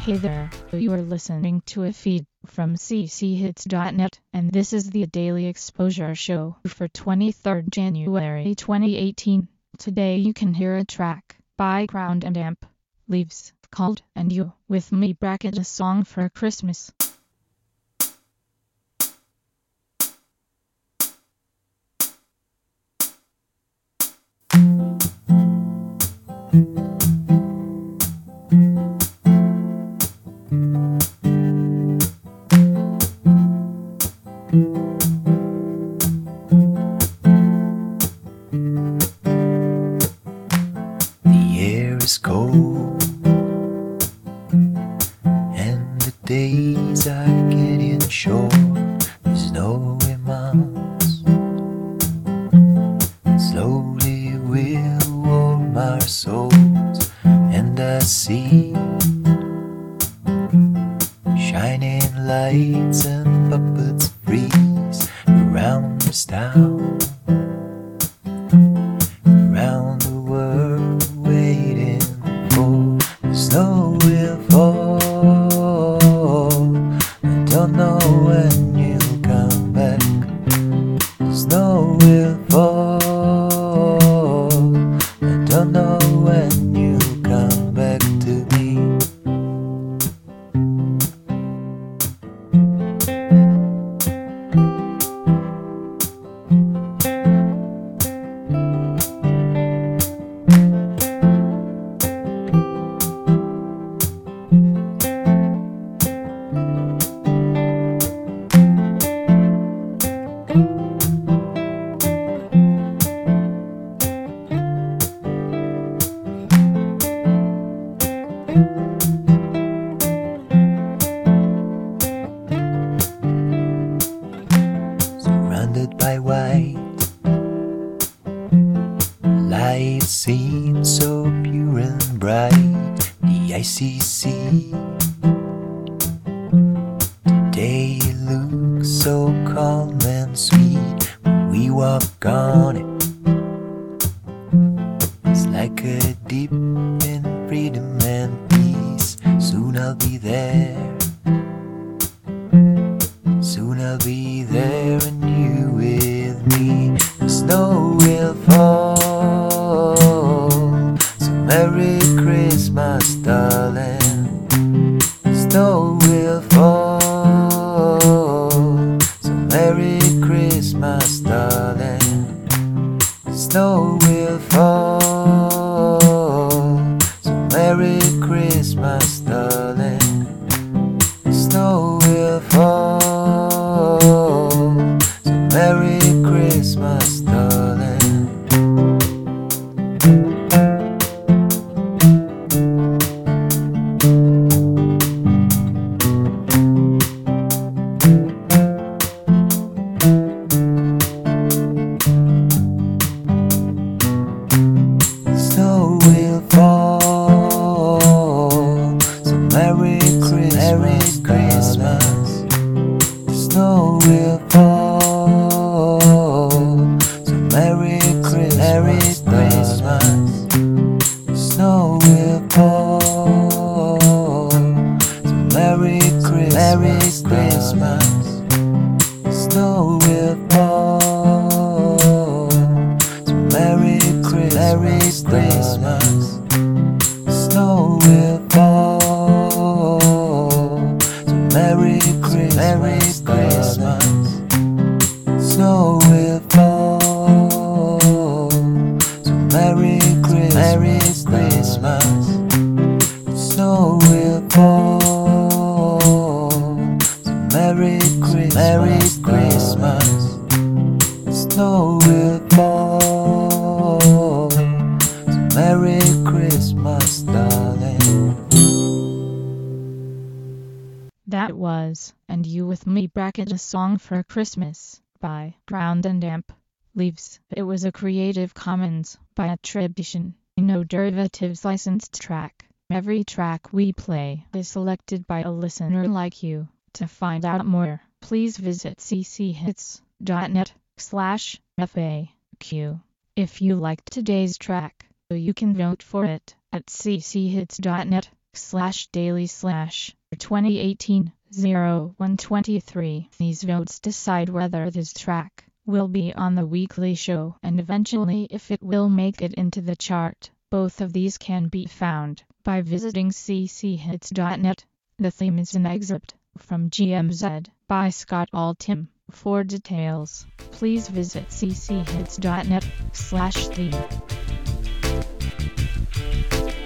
Hey there, you are listening to a feed from cchits.net, and this is the Daily Exposure Show for 23rd January 2018. Today you can hear a track by Ground and Amp, Leaves, called And You, with me bracket a song for Christmas. The air is cold and the days are getting short. The snowy months slowly will warm our souls, and I see shining lights and puppets freeze around this town, around the world, waiting for the snow will fall. I don't know when you'll come back. The snow will fall. I don't know when you'll come back to me. Surrounded by white, light seems so pure and bright. The icy sea today looks so calm and sweet. When we walk on it, it's like a dip in freedom and peace. Soon I'll be there. Soon I'll be there and you with me. The snow will fall. So Merry Christmas, darling. The snow will fall. So Merry Christmas, darling. The snow will fall. So Merry Christmas, darling. The snow will fall. So Merry Christmas, darling. The snow will fall. So Merry Christmas, darling. The snow will fall. So Merry Christmas, darling. The snow will fall. So Merry Christmas, darling. The snow will fall. So Merry Christmas, darling. The snow will fall. So Merry Christmas, darling. Snow will fall. So Merry Christmas. Snow will fall. So Merry Christmas. Snow will fall. So Merry Christmas, darling. That was And You with me bracket a song for Christmas by Ground and Amp, Leaves. It was a Creative Commons by attribution, no derivatives licensed track. Every track we play is selected by a listener like you. To find out more, please visit cchits.net/FAQ. If you liked today's track, you can vote for it at cchits.net. daily/2018-0123. These votes decide whether this track will be on the weekly show and eventually if it will make it into the chart. Both of these can be found by visiting cchits.net. The theme is an excerpt from GMZ by Scott Altham. For details, please visit cchits.net/theme.